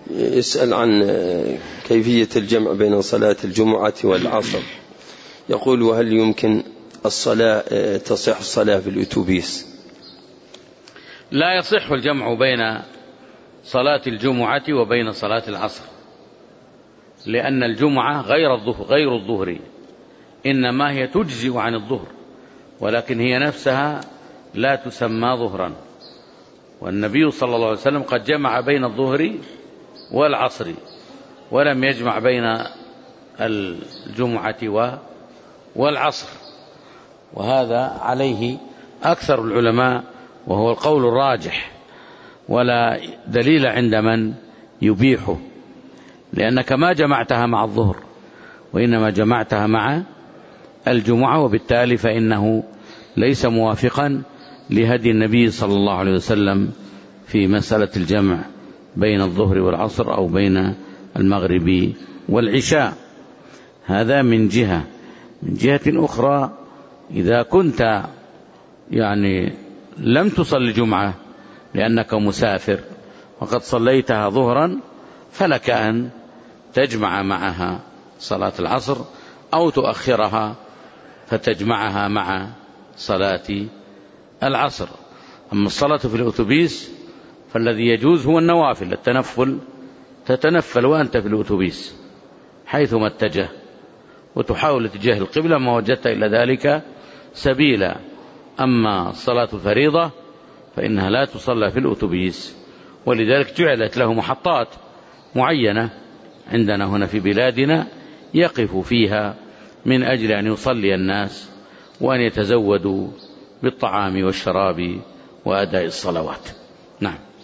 يسأل عن كيفية الجمع بين صلاة الجمعة والعصر. يقول: وهل يمكن تصح الصلاة في الأتوبيس؟ لا يصح الجمع بين صلاة الجمعة وبين صلاة العصر، لأن الجمعة غير الظهر، إنما هي تجزئ عن الظهر، ولكن هي نفسها لا تسمى ظهرا. والنبي صلى الله عليه وسلم قد جمع بين الظهر والعصر ولم يجمع بين الجمعة والعصر، وهذا عليه أكثر العلماء وهو القول الراجح، ولا دليل عند من يبيحه، لأنك ما جمعتها مع الظهر وإنما جمعتها مع الجمعة، وبالتالي فإنه ليس موافقا لهدي النبي صلى الله عليه وسلم في مسألة الجمع بين الظهر والعصر أو بين المغرب والعشاء. هذا من جهة. من جهة أخرى، إذا كنت لم تصل جمعة لأنك مسافر وقد صليتها ظهرا، فلك أن تجمع معها صلاة العصر أو تؤخرها فتجمعها مع صلاة العصر. أما الصلاة في الأتوبيس فالذي يجوز هو النوافل، التنفل، تتنفل وأنت في الأتوبيس حيثما اتجه، وتحاول اتجاه القبلة ما وجدت إلى ذلك سبيلا. أما الصلاة الفريضة فإنها لا تصلى في الأتوبيس، ولذلك جعلت له محطات معينة عندنا هنا في بلادنا يقف فيها من أجل أن يصلي الناس وأن يتزودوا بالطعام والشراب وأداء الصلوات. نعم.